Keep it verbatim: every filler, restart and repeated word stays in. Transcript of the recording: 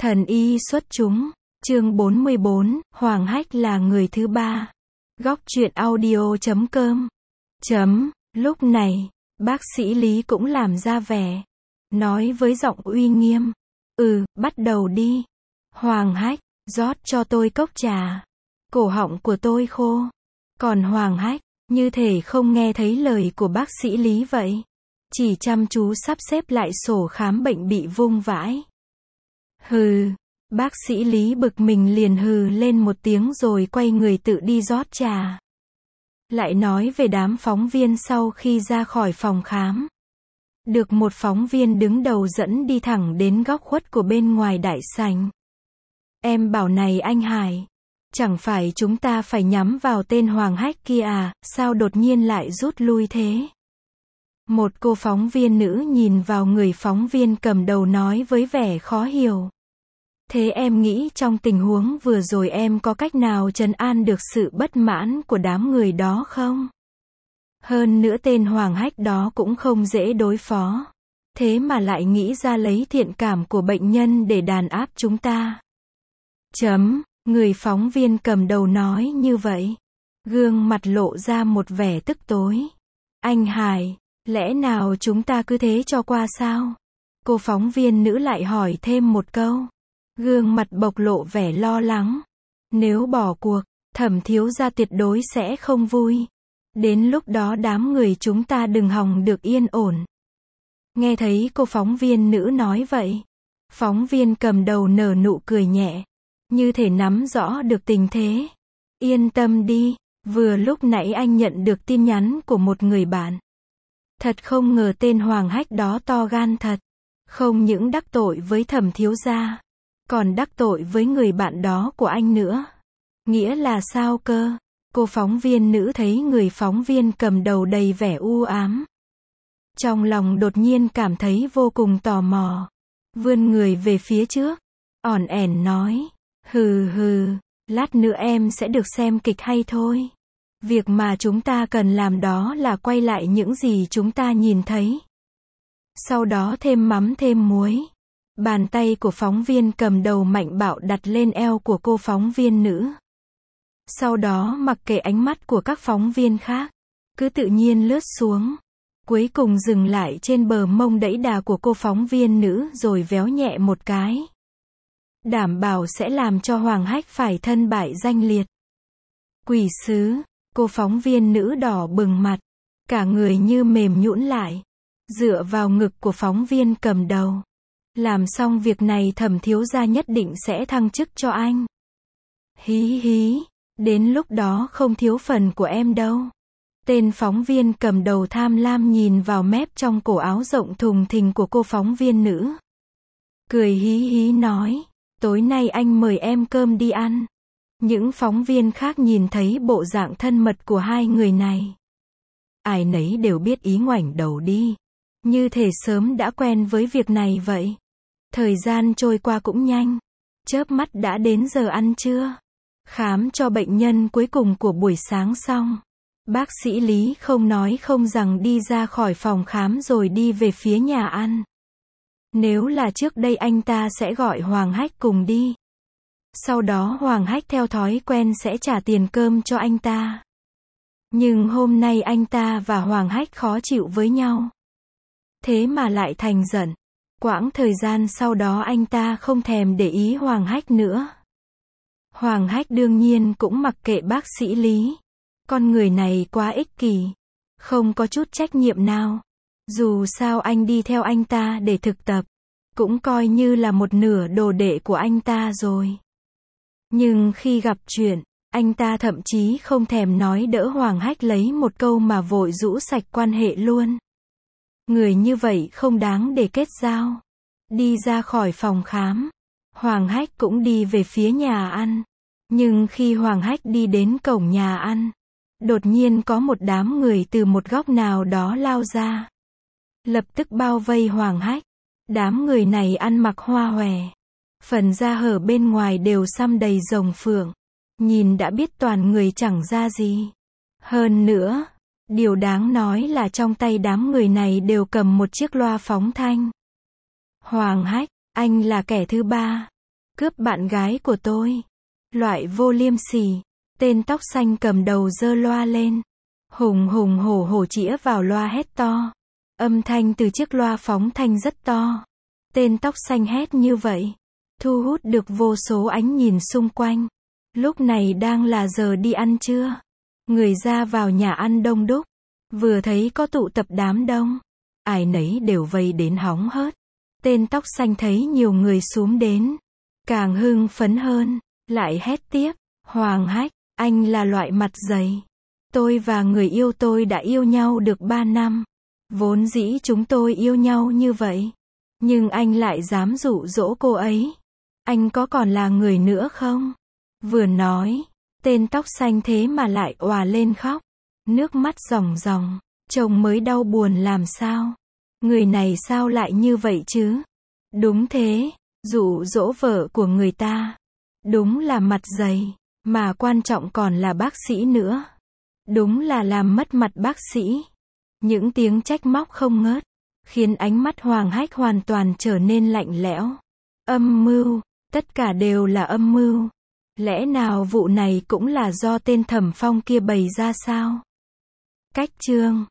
Thần y xuất chúng, chương bốn mươi bốn, Hoàng Hách là người thứ ba. Góc truyện audio chấm com. Chấm, lúc này, bác sĩ Lý cũng làm ra vẻ. Nói với giọng uy nghiêm. Ừ, bắt đầu đi. Hoàng Hách, rót cho tôi cốc trà. Cổ họng của tôi khô. Còn Hoàng Hách, như thể không nghe thấy lời của bác sĩ Lý vậy. Chỉ chăm chú sắp xếp lại sổ khám bệnh bị vung vãi. Hừ, bác sĩ Lý bực mình liền hừ lên một tiếng rồi quay người tự đi rót trà. Lại nói về đám phóng viên sau khi ra khỏi phòng khám. Được một phóng viên đứng đầu dẫn đi thẳng đến góc khuất của bên ngoài đại sảnh. Em bảo này anh Hải, chẳng phải chúng ta phải nhắm vào tên Hoàng Hách kia à, sao đột nhiên lại rút lui thế? Một cô phóng viên nữ nhìn vào người phóng viên cầm đầu nói với vẻ khó hiểu. Thế em nghĩ trong tình huống vừa rồi em có cách nào trấn an được sự bất mãn của đám người đó không? Hơn nữa tên Hoàng Hách đó cũng không dễ đối phó. Thế mà lại nghĩ ra lấy thiện cảm của bệnh nhân để đàn áp chúng ta. Chấm, người phóng viên cầm đầu nói như vậy. Gương mặt lộ ra một vẻ tức tối. Anh Hải, lẽ nào chúng ta cứ thế cho qua sao? Cô phóng viên nữ lại hỏi thêm một câu. Gương mặt bộc lộ vẻ lo lắng. Nếu bỏ cuộc, Thẩm thiếu gia tuyệt đối sẽ không vui. Đến lúc đó đám người chúng ta đừng hòng được yên ổn. Nghe thấy cô phóng viên nữ nói vậy. Phóng viên cầm đầu nở nụ cười nhẹ. Như thể nắm rõ được tình thế. Yên tâm đi, vừa lúc nãy anh nhận được tin nhắn của một người bạn. Thật không ngờ tên Hoàng Hách đó to gan thật. Không những đắc tội với Thẩm thiếu gia, còn đắc tội với người bạn đó của anh nữa. Nghĩa là sao cơ? Cô phóng viên nữ thấy người phóng viên cầm đầu đầy vẻ u ám. Trong lòng đột nhiên cảm thấy vô cùng tò mò. Vươn người về phía trước. Ỏn ẻn nói. Hừ hừ, lát nữa em sẽ được xem kịch hay thôi. Việc mà chúng ta cần làm đó là quay lại những gì chúng ta nhìn thấy. Sau đó thêm mắm thêm muối. Bàn tay của phóng viên cầm đầu mạnh bạo đặt lên eo của cô phóng viên nữ. Sau đó mặc kệ ánh mắt của các phóng viên khác, cứ tự nhiên lướt xuống. Cuối cùng dừng lại trên bờ mông đẫy đà của cô phóng viên nữ rồi véo nhẹ một cái. Đảm bảo sẽ làm cho Hoàng Hách phải thân bại danh liệt. Quỷ sứ, cô phóng viên nữ đỏ bừng mặt, cả người như mềm nhũn lại, dựa vào ngực của phóng viên cầm đầu. Làm xong việc này Thẩm thiếu gia nhất định sẽ thăng chức cho anh. Hí hí, đến lúc đó không thiếu phần của em đâu. Tên phóng viên cầm đầu tham lam nhìn vào mép trong cổ áo rộng thùng thình của cô phóng viên nữ. Cười hí hí nói, tối nay anh mời em cơm đi ăn. Những phóng viên khác nhìn thấy bộ dạng thân mật của hai người này. Ai nấy đều biết ý ngoảnh đầu đi. Như thể sớm đã quen với việc này vậy. Thời gian trôi qua cũng nhanh. Chớp mắt đã đến giờ ăn trưa. Khám cho bệnh nhân cuối cùng của buổi sáng xong. Bác sĩ Lý không nói không rằng đi ra khỏi phòng khám rồi đi về phía nhà ăn. Nếu là trước đây anh ta sẽ gọi Hoàng Hách cùng đi. Sau đó Hoàng Hách theo thói quen sẽ trả tiền cơm cho anh ta. Nhưng hôm nay anh ta và Hoàng Hách khó chịu với nhau. Thế mà lại thành giận. Quãng thời gian sau đó anh ta không thèm để ý Hoàng Hách nữa. Hoàng Hách đương nhiên cũng mặc kệ bác sĩ Lý. Con người này quá ích kỷ. Không có chút trách nhiệm nào. Dù sao anh đi theo anh ta để thực tập. Cũng coi như là một nửa đồ đệ của anh ta rồi. Nhưng khi gặp chuyện, anh ta thậm chí không thèm nói đỡ Hoàng Hách lấy một câu mà vội rũ sạch quan hệ luôn. Người như vậy không đáng để kết giao. Đi ra khỏi phòng khám. Hoàng Hách cũng đi về phía nhà ăn. Nhưng khi Hoàng Hách đi đến cổng nhà ăn, đột nhiên có một đám người từ một góc nào đó lao ra. Lập tức bao vây Hoàng Hách. Đám người này ăn mặc hoa hòe. Phần da hở bên ngoài đều xăm đầy rồng phượng. Nhìn đã biết toàn người chẳng ra gì. Hơn nữa, điều đáng nói là trong tay đám người này đều cầm một chiếc loa phóng thanh. Hoàng Hách, anh là kẻ thứ ba. Cướp bạn gái của tôi. Loại vô liêm sỉ. Tên tóc xanh cầm đầu giơ loa lên. Hùng hùng hổ hổ chĩa vào loa hét to. Âm thanh từ chiếc loa phóng thanh rất to. Tên tóc xanh hét như vậy, thu hút được vô số ánh nhìn xung quanh. Lúc này đang là giờ đi ăn trưa. Người ra vào nhà ăn đông đúc. Vừa thấy có tụ tập đám đông, ai nấy đều vây đến hóng hớt. Tên tóc xanh thấy nhiều người xúm đến, càng hưng phấn hơn, lại hét tiếp. Hoàng Hách, anh là loại mặt dày. Tôi và người yêu tôi đã yêu nhau được ba năm. Vốn dĩ chúng tôi yêu nhau như vậy. Nhưng anh lại dám dụ dỗ cô ấy. Anh có còn là người nữa không? Vừa nói, tên tóc xanh thế mà lại òa lên khóc. Nước mắt ròng ròng, chồng mới đau buồn làm sao? Người này sao lại như vậy chứ? Đúng thế, dụ dỗ vợ của người ta. Đúng là mặt dày, mà quan trọng còn là bác sĩ nữa. Đúng là làm mất mặt bác sĩ. Những tiếng trách móc không ngớt, khiến ánh mắt Hoàng Hách hoàn toàn trở nên lạnh lẽo. Âm mưu, tất cả đều là âm mưu. Lẽ nào vụ này cũng là do tên Thẩm Phong kia bày ra sao? Cách chương